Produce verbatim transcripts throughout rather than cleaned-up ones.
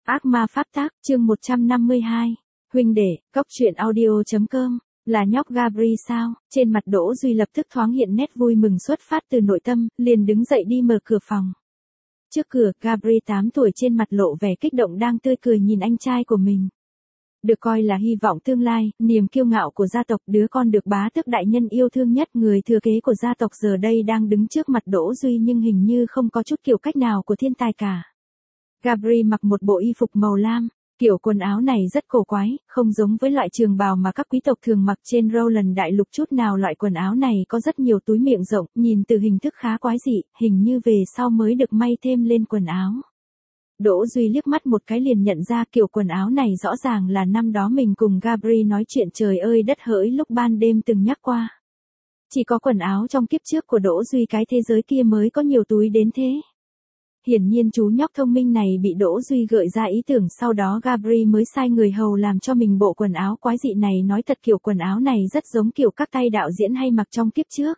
Ác ma pháp tác, chương một trăm năm mươi hai. Huynh đệ, cốc truyện audio.com, là nhóc Gabri sao? Trên mặt Đỗ Duy lập tức thoáng hiện nét vui mừng xuất phát từ nội tâm, liền đứng dậy đi mở cửa phòng. Trước cửa, Gabri tám tuổi trên mặt lộ vẻ kích động đang tươi cười nhìn anh trai của mình. Được coi là hy vọng tương lai, niềm kiêu ngạo của gia tộc, đứa con được bá tước đại nhân yêu thương nhất, người thừa kế của gia tộc giờ đây đang đứng trước mặt Đỗ Duy nhưng hình như không có chút kiểu cách nào của thiên tài cả. Gabri mặc một bộ y phục màu lam, kiểu quần áo này rất cổ quái, không giống với loại trường bào mà các quý tộc thường mặc trên Roland đại lục chút nào. Loại quần áo này có rất nhiều túi miệng rộng, nhìn từ hình thức khá quái dị, hình như về sau mới được may thêm lên quần áo. Đỗ Duy liếc mắt một cái liền nhận ra kiểu quần áo này rõ ràng là năm đó mình cùng Gabri nói chuyện trời ơi đất hỡi lúc ban đêm từng nhắc qua. Chỉ có quần áo trong kiếp trước của Đỗ Duy cái thế giới kia mới có nhiều túi đến thế. Hiển nhiên chú nhóc thông minh này bị Đỗ Duy gợi ra ý tưởng, sau đó Gabri mới sai người hầu làm cho mình bộ quần áo quái dị này. Nói thật kiểu quần áo này rất giống kiểu các tay đạo diễn hay mặc trong kiếp trước.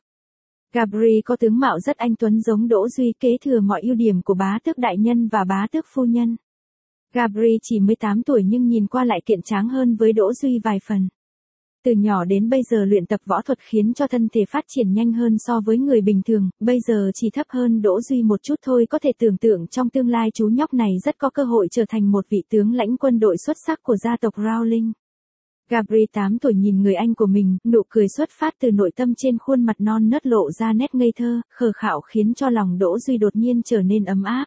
Gabri có tướng mạo rất anh tuấn giống Đỗ Duy, kế thừa mọi ưu điểm của bá tước đại nhân và bá tước phu nhân. Gabri chỉ mười tám tuổi nhưng nhìn qua lại kiện tráng hơn với Đỗ Duy vài phần. Từ nhỏ đến bây giờ luyện tập võ thuật khiến cho thân thể phát triển nhanh hơn so với người bình thường, bây giờ chỉ thấp hơn Đỗ Duy một chút thôi. Có thể tưởng tượng trong tương lai chú nhóc này rất có cơ hội trở thành một vị tướng lãnh quân đội xuất sắc của gia tộc Rowling. Gabri tám tuổi nhìn người anh của mình, nụ cười xuất phát từ nội tâm trên khuôn mặt non nớt lộ ra nét ngây thơ, khờ khạo khiến cho lòng Đỗ Duy đột nhiên trở nên ấm áp.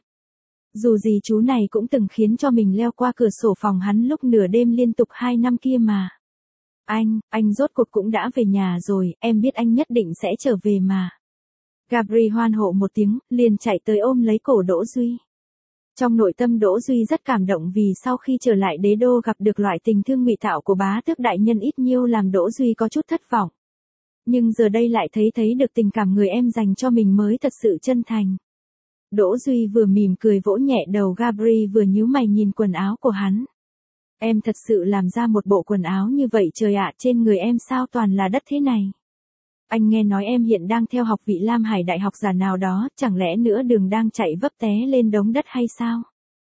Dù gì chú này cũng từng khiến cho mình leo qua cửa sổ phòng hắn lúc nửa đêm liên tục hai năm kia mà. Anh, anh rốt cuộc cũng đã về nhà rồi, em biết anh nhất định sẽ trở về mà. Gabri hoan hô một tiếng, liền chạy tới ôm lấy cổ Đỗ Duy. Trong nội tâm Đỗ Duy rất cảm động vì sau khi trở lại đế đô gặp được loại tình thương ngụy tạo của bá tước đại nhân ít nhiều làm Đỗ Duy có chút thất vọng. Nhưng giờ đây lại thấy thấy được tình cảm người em dành cho mình mới thật sự chân thành. Đỗ Duy vừa mỉm cười vỗ nhẹ đầu Gabri vừa nhíu mày nhìn quần áo của hắn. Em thật sự làm ra một bộ quần áo như vậy trời ạ, trên người em sao toàn là đất thế này. Anh nghe nói em hiện đang theo học vị Lam Hải đại học giả nào đó, chẳng lẽ nữa đường đang chạy vấp té lên đống đất hay sao?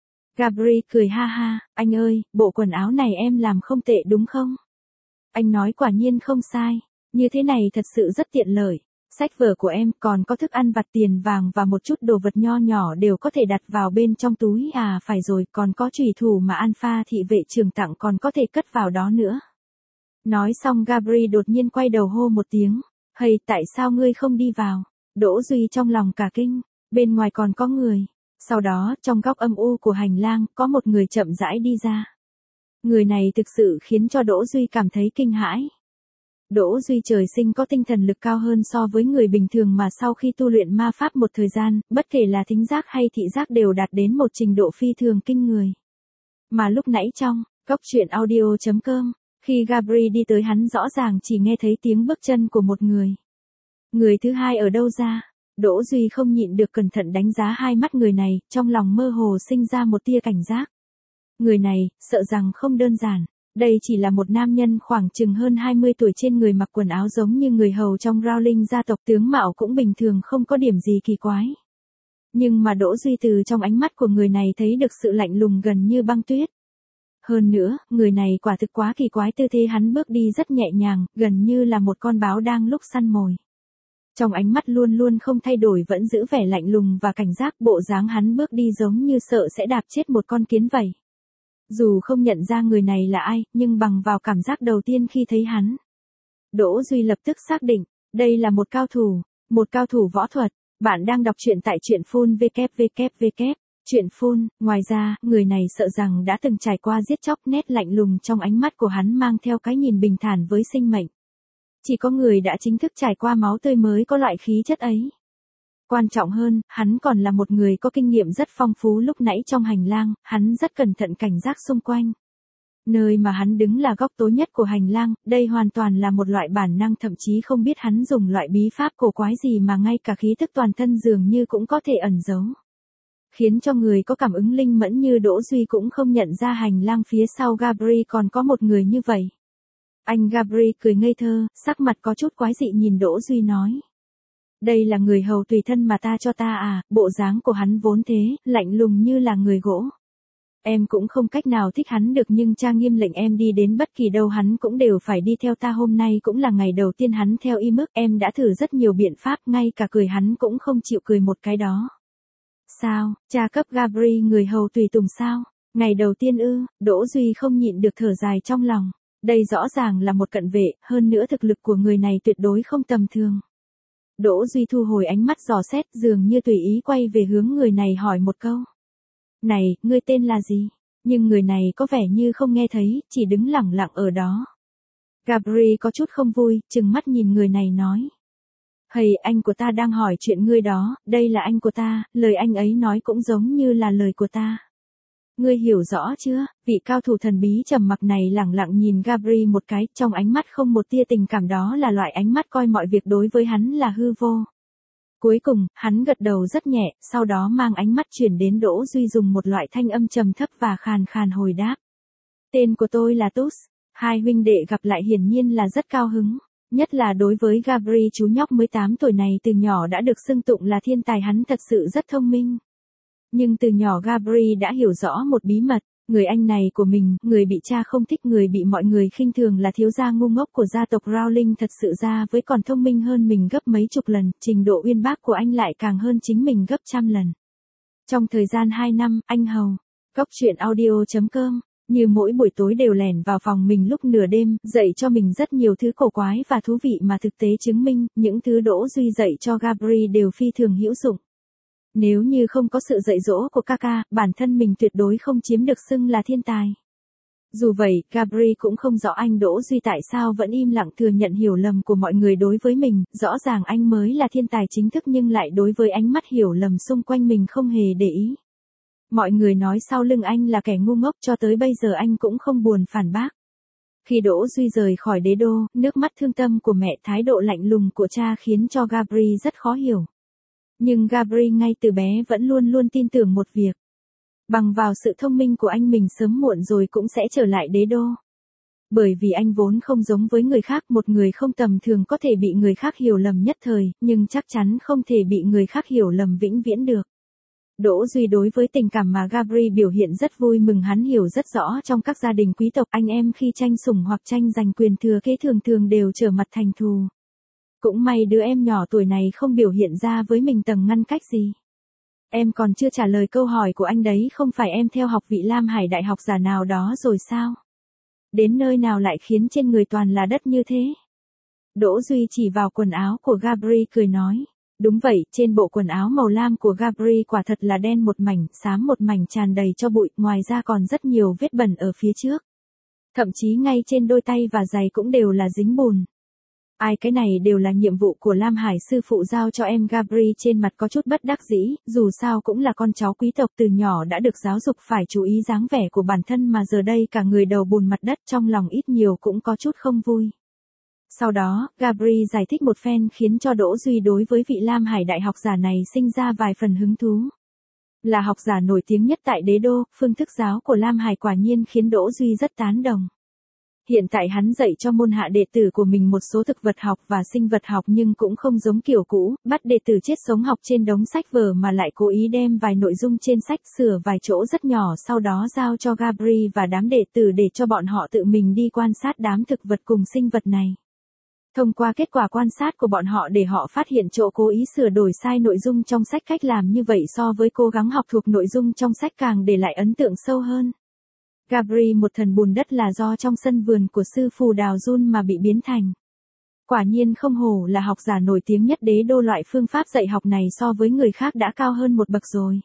Gabri cười ha ha, anh ơi, bộ quần áo này em làm không tệ đúng không? Anh nói quả nhiên không sai, như thế này thật sự rất tiện lợi. Sách vở của em còn có thức ăn vặt, tiền vàng và một chút đồ vật nho nhỏ đều có thể đặt vào bên trong túi. À phải rồi, còn có chùy thủ mà Alpha thị vệ trưởng tặng còn có thể cất vào đó nữa. Nói xong Gabri đột nhiên quay đầu hô một tiếng. Hay, tại sao ngươi không đi vào? Đỗ Duy trong lòng cả kinh, bên ngoài còn có người. Sau đó, trong góc âm u của hành lang, có một người chậm rãi đi ra. Người này thực sự khiến cho Đỗ Duy cảm thấy kinh hãi. Đỗ Duy trời sinh có tinh thần lực cao hơn so với người bình thường, mà sau khi tu luyện ma pháp một thời gian, bất kể là thính giác hay thị giác đều đạt đến một trình độ phi thường kinh người. Mà lúc nãy trong cốc truyện audio.com, khi Gabri đi tới hắn rõ ràng chỉ nghe thấy tiếng bước chân của một người. Người thứ hai ở đâu ra? Đỗ Duy không nhịn được cẩn thận đánh giá hai mắt người này, trong lòng mơ hồ sinh ra một tia cảnh giác. Người này, sợ rằng không đơn giản. Đây chỉ là một nam nhân khoảng chừng hơn hai mươi tuổi, trên người mặc quần áo giống như người hầu trong Rowling gia tộc, tướng mạo cũng bình thường không có điểm gì kỳ quái. Nhưng mà Đỗ Duy từ trong ánh mắt của người này thấy được sự lạnh lùng gần như băng tuyết. Hơn nữa, người này quả thực quá kỳ quái, tư thế hắn bước đi rất nhẹ nhàng, gần như là một con báo đang lúc săn mồi. Trong ánh mắt luôn luôn không thay đổi vẫn giữ vẻ lạnh lùng và cảnh giác, bộ dáng hắn bước đi giống như sợ sẽ đạp chết một con kiến vậy. Dù không nhận ra người này là ai, nhưng bằng vào cảm giác đầu tiên khi thấy hắn, Đỗ Duy lập tức xác định, đây là một cao thủ, một cao thủ võ thuật. Bạn đang đọc truyện tại truyện phun vê kép vê kép vê kép. Truyện phun, ngoài ra, người này sợ rằng đã từng trải qua giết chóc, nét lạnh lùng trong ánh mắt của hắn mang theo cái nhìn bình thản với sinh mệnh. Chỉ có người đã chính thức trải qua máu tươi mới có loại khí chất ấy. Quan trọng hơn, hắn còn là một người có kinh nghiệm rất phong phú. Lúc nãy trong hành lang, hắn rất cẩn thận cảnh giác xung quanh. Nơi mà hắn đứng là góc tối nhất của hành lang, đây hoàn toàn là một loại bản năng, thậm chí không biết hắn dùng loại bí pháp cổ quái gì mà ngay cả khí tức toàn thân dường như cũng có thể ẩn giấu. Khiến cho người có cảm ứng linh mẫn như Đỗ Duy cũng không nhận ra hành lang phía sau Gabri còn có một người như vậy. Anh Gabri cười ngây thơ, sắc mặt có chút quái dị nhìn Đỗ Duy nói. Đây là người hầu tùy thân mà ta cho ta à? Bộ dáng của hắn vốn thế, lạnh lùng như là người gỗ. Em cũng không cách nào thích hắn được nhưng cha nghiêm lệnh em đi đến bất kỳ đâu hắn cũng đều phải đi theo ta, hôm nay cũng là ngày đầu tiên hắn theo y mức, em đã thử rất nhiều biện pháp, ngay cả cười hắn cũng không chịu cười một cái đó. Sao, cha cấp Gabri người hầu tùy tùng sao? Ngày đầu tiên ư? Đỗ Duy không nhịn được thở dài trong lòng. Đây rõ ràng là một cận vệ, hơn nữa thực lực của người này tuyệt đối không tầm thường. Đỗ Duy thu hồi ánh mắt dò xét, dường như tùy ý quay về hướng người này hỏi một câu. Này, ngươi tên là gì? Nhưng người này có vẻ như không nghe thấy, chỉ đứng lẳng lặng ở đó. Gabri có chút không vui, trừng mắt nhìn người này nói. Hầy, anh của ta đang hỏi chuyện ngươi đó, đây là anh của ta, lời anh ấy nói cũng giống như là lời của ta. Ngươi hiểu rõ chưa? Vị cao thủ thần bí trầm mặc này lẳng lặng nhìn Gabri một cái, trong ánh mắt không một tia tình cảm, đó là loại ánh mắt coi mọi việc đối với hắn là hư vô. Cuối cùng, hắn gật đầu rất nhẹ, sau đó mang ánh mắt chuyển đến Đỗ Duy dùng một loại thanh âm trầm thấp và khàn khàn hồi đáp. Tên của tôi là Tus. Hai huynh đệ gặp lại hiển nhiên là rất cao hứng. Nhất là đối với Gabri, chú nhóc mười tám tuổi này từ nhỏ đã được xưng tụng là thiên tài, hắn thật sự rất thông minh. Nhưng từ nhỏ Gabri đã hiểu rõ một bí mật, người anh này của mình, người bị cha không thích, người bị mọi người khinh thường là thiếu gia ngu ngốc của gia tộc Rowling, thật sự ra với còn thông minh hơn mình gấp mấy chục lần, trình độ uyên bác của anh lại càng hơn chính mình gấp trăm lần. Trong thời gian hai năm, anh hầu, Cóc truyện audio chấm com, như mỗi buổi tối đều lẻn vào phòng mình lúc nửa đêm, dạy cho mình rất nhiều thứ cổ quái và thú vị mà thực tế chứng minh, những thứ Đỗ Duy dạy cho Gabri đều phi thường hữu dụng. Nếu như không có sự dạy dỗ của Kaka, bản thân mình tuyệt đối không chiếm được xưng là thiên tài. Dù vậy, Gabri cũng không rõ anh Đỗ Duy tại sao vẫn im lặng thừa nhận hiểu lầm của mọi người đối với mình, rõ ràng anh mới là thiên tài chính thức nhưng lại đối với ánh mắt hiểu lầm xung quanh mình không hề để ý. Mọi người nói sau lưng anh là kẻ ngu ngốc, cho tới bây giờ anh cũng không buồn phản bác. Khi Đỗ Duy rời khỏi đế đô, nước mắt thương tâm của mẹ, thái độ lạnh lùng của cha khiến cho Gabri rất khó hiểu. Nhưng Gabri ngay từ bé vẫn luôn luôn tin tưởng một việc. Bằng vào sự thông minh của anh mình sớm muộn rồi cũng sẽ trở lại đế đô. Bởi vì anh vốn không giống với người khác, một người không tầm thường có thể bị người khác hiểu lầm nhất thời, nhưng chắc chắn không thể bị người khác hiểu lầm vĩnh viễn được. Đỗ Duy đối với tình cảm mà Gabri biểu hiện rất vui mừng, hắn hiểu rất rõ trong các gia đình quý tộc anh em khi tranh sủng hoặc tranh giành quyền thừa kế thường thường đều trở mặt thành thù. Cũng may đứa em nhỏ tuổi này không biểu hiện ra với mình tầng ngăn cách gì. Em còn chưa trả lời câu hỏi của anh đấy, không phải em theo học vị Lam Hải đại học giả nào đó rồi sao? Đến nơi nào lại khiến trên người toàn là đất như thế? Đỗ Duy chỉ vào quần áo của Gabri cười nói. Đúng vậy, trên bộ quần áo màu lam của Gabri quả thật là đen một mảnh, xám một mảnh, tràn đầy cho bụi, ngoài ra còn rất nhiều vết bẩn ở phía trước. Thậm chí ngay trên đôi tay và giày cũng đều là dính bùn. Ai, cái này đều là nhiệm vụ của Lam Hải sư phụ giao cho em. Gabri trên mặt có chút bất đắc dĩ, dù sao cũng là con cháu quý tộc, từ nhỏ đã được giáo dục phải chú ý dáng vẻ của bản thân mà giờ đây cả người đầu bùn mặt đất, trong lòng ít nhiều cũng có chút không vui. Sau đó, Gabri giải thích một phen khiến cho Đỗ Duy đối với vị Lam Hải đại học giả này sinh ra vài phần hứng thú. Là học giả nổi tiếng nhất tại đế đô, phương thức giáo của Lam Hải quả nhiên khiến Đỗ Duy rất tán đồng. Hiện tại hắn dạy cho môn hạ đệ tử của mình một số thực vật học và sinh vật học nhưng cũng không giống kiểu cũ, bắt đệ tử chết sống học trên đống sách vở mà lại cố ý đem vài nội dung trên sách sửa vài chỗ rất nhỏ, sau đó giao cho Gabri và đám đệ tử để cho bọn họ tự mình đi quan sát đám thực vật cùng sinh vật này. Thông qua kết quả quan sát của bọn họ để họ phát hiện chỗ cố ý sửa đổi sai nội dung trong sách, cách làm như vậy so với cố gắng học thuộc nội dung trong sách càng để lại ấn tượng sâu hơn. Gabri một thần bùn đất là do trong sân vườn của sư phù Đào Jun mà bị biến thành. Quả nhiên không hổ là học giả nổi tiếng nhất đế đô, loại phương pháp dạy học này so với người khác đã cao hơn một bậc rồi.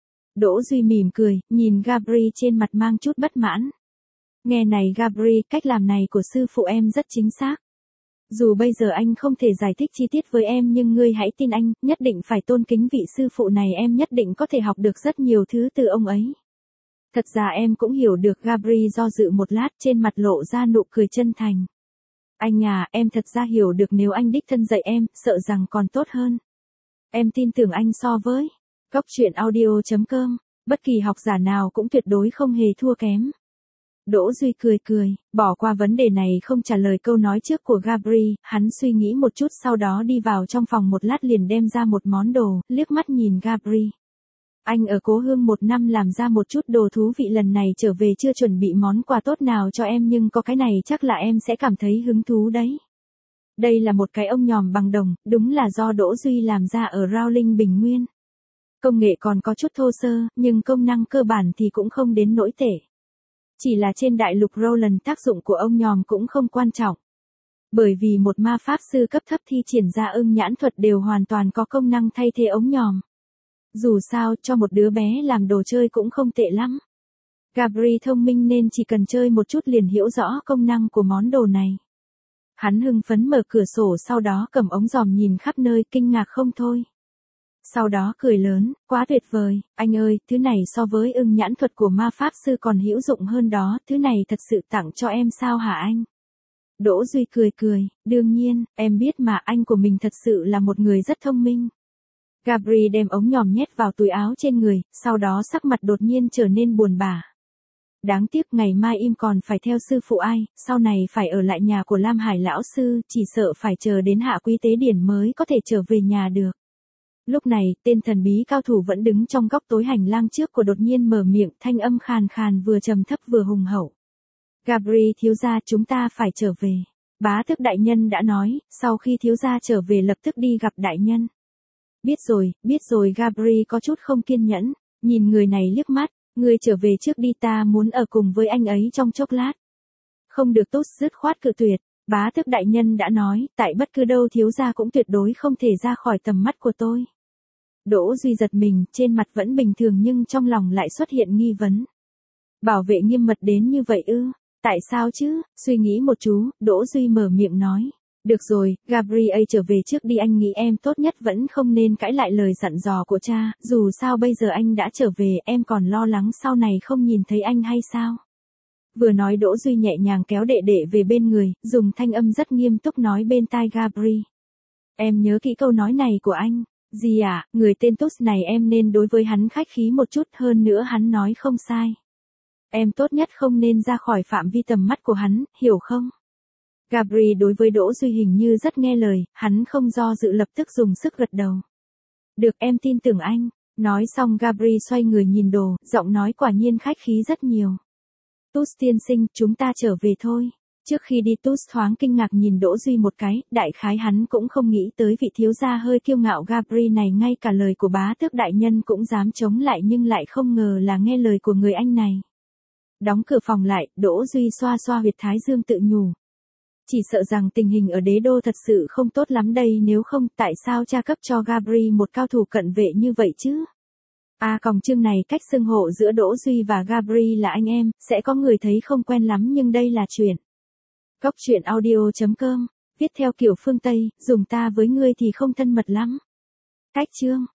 Đỗ Duy mỉm cười, nhìn Gabri trên mặt mang chút bất mãn. Nghe này Gabri, cách làm này của sư phụ em rất chính xác. Dù bây giờ anh không thể giải thích chi tiết với em nhưng ngươi hãy tin anh, nhất định phải tôn kính vị sư phụ này, em nhất định có thể học được rất nhiều thứ từ ông ấy. Thật ra em cũng hiểu được. Gabri do dự một lát, trên mặt lộ ra nụ cười chân thành. Anh à, em thật ra hiểu được, nếu anh đích thân dạy em, sợ rằng còn tốt hơn. Em tin tưởng anh so với Cóc truyện audio chấm com, bất kỳ học giả nào cũng tuyệt đối không hề thua kém. Đỗ Duy cười cười, bỏ qua vấn đề này không trả lời câu nói trước của Gabri, hắn suy nghĩ một chút sau đó đi vào trong phòng một lát liền đem ra một món đồ, liếc mắt nhìn Gabri. Anh ở Cố Hương một năm làm ra một chút đồ thú vị, lần này trở về chưa chuẩn bị món quà tốt nào cho em nhưng có cái này chắc là em sẽ cảm thấy hứng thú đấy. Đây là một cái ông nhòm bằng đồng, đúng là do Đỗ Duy làm ra ở Rowling Bình Nguyên. Công nghệ còn có chút thô sơ, nhưng công năng cơ bản thì cũng không đến nỗi tệ. Chỉ là trên đại lục Roland tác dụng của ông nhòm cũng không quan trọng. Bởi vì một ma pháp sư cấp thấp thi triển ra ưng nhãn thuật đều hoàn toàn có công năng thay thế ống nhòm. Dù sao, cho một đứa bé làm đồ chơi cũng không tệ lắm. Gabri thông minh nên chỉ cần chơi một chút liền hiểu rõ công năng của món đồ này. Hắn hưng phấn mở cửa sổ, sau đó cầm ống dòm nhìn khắp nơi, kinh ngạc không thôi. Sau đó cười lớn, quá tuyệt vời, anh ơi, thứ này so với ưng nhãn thuật của ma pháp sư còn hữu dụng hơn đó, thứ này thật sự tặng cho em sao hả anh? Đỗ Duy cười cười, đương nhiên, em biết mà, anh của mình thật sự là một người rất thông minh. Gabri đem ống nhòm nhét vào túi áo trên người, sau đó sắc mặt đột nhiên trở nên buồn bã. Đáng tiếc ngày mai im còn phải theo sư phụ ai, sau này phải ở lại nhà của Lam Hải lão sư, chỉ sợ phải chờ đến hạ quý tế điển mới có thể trở về nhà được. Lúc này, tên thần bí cao thủ vẫn đứng trong góc tối hành lang trước của đột nhiên mở miệng, thanh âm khàn khàn vừa trầm thấp vừa hùng hậu. Gabri thiếu gia, chúng ta phải trở về. Bá tước đại nhân đã nói, sau khi thiếu gia trở về lập tức đi gặp đại nhân. Biết rồi, biết rồi. Gabri có chút không kiên nhẫn, nhìn người này liếc mắt, người trở về trước đi, ta muốn ở cùng với anh ấy trong chốc lát. Không được, tốt dứt khoát cự tuyệt, bá tước đại nhân đã nói, tại bất cứ đâu thiếu gia cũng tuyệt đối không thể ra khỏi tầm mắt của tôi. Đỗ Duy giật mình, trên mặt vẫn bình thường nhưng trong lòng lại xuất hiện nghi vấn. Bảo vệ nghiêm mật đến như vậy ư? Tại sao chứ? Suy nghĩ một chú, Đỗ Duy mở miệng nói. Được rồi, Gabriel trở về trước đi, anh nghĩ em tốt nhất vẫn không nên cãi lại lời dặn dò của cha, dù sao bây giờ anh đã trở về, em còn lo lắng sau này không nhìn thấy anh hay sao? Vừa nói Đỗ Duy nhẹ nhàng kéo đệ đệ về bên người, dùng thanh âm rất nghiêm túc nói bên tai Gabriel. Em nhớ kỹ câu nói này của anh. Gì à, người tên Tus này em nên đối với hắn khách khí một chút, hơn nữa hắn nói không sai. Em tốt nhất không nên ra khỏi phạm vi tầm mắt của hắn, hiểu không? Gabri đối với Đỗ Duy hình như rất nghe lời, hắn không do dự lập tức dùng sức gật đầu. Được, em tin tưởng anh. Nói xong Gabri xoay người nhìn đồ, giọng nói quả nhiên khách khí rất nhiều. Tus tiên sinh, chúng ta trở về thôi. Trước khi đi Tus thoáng kinh ngạc nhìn Đỗ Duy một cái, đại khái hắn cũng không nghĩ tới vị thiếu gia hơi kiêu ngạo Gabri này ngay cả lời của bá tước đại nhân cũng dám chống lại, nhưng lại không ngờ là nghe lời của người anh này. Đóng cửa phòng lại, Đỗ Duy xoa xoa huyệt thái dương tự nhủ. Chỉ sợ rằng tình hình ở đế đô thật sự không tốt lắm đây, nếu không tại sao cha cấp cho Gabri một cao thủ cận vệ như vậy chứ? À còng chương này cách xưng hộ giữa Đỗ Duy và Gabri là anh em, sẽ có người thấy không quen lắm nhưng đây là chuyện. Góc truyện audio chấm com, viết theo kiểu phương Tây, dùng ta với ngươi thì không thân mật lắm. Cách chương.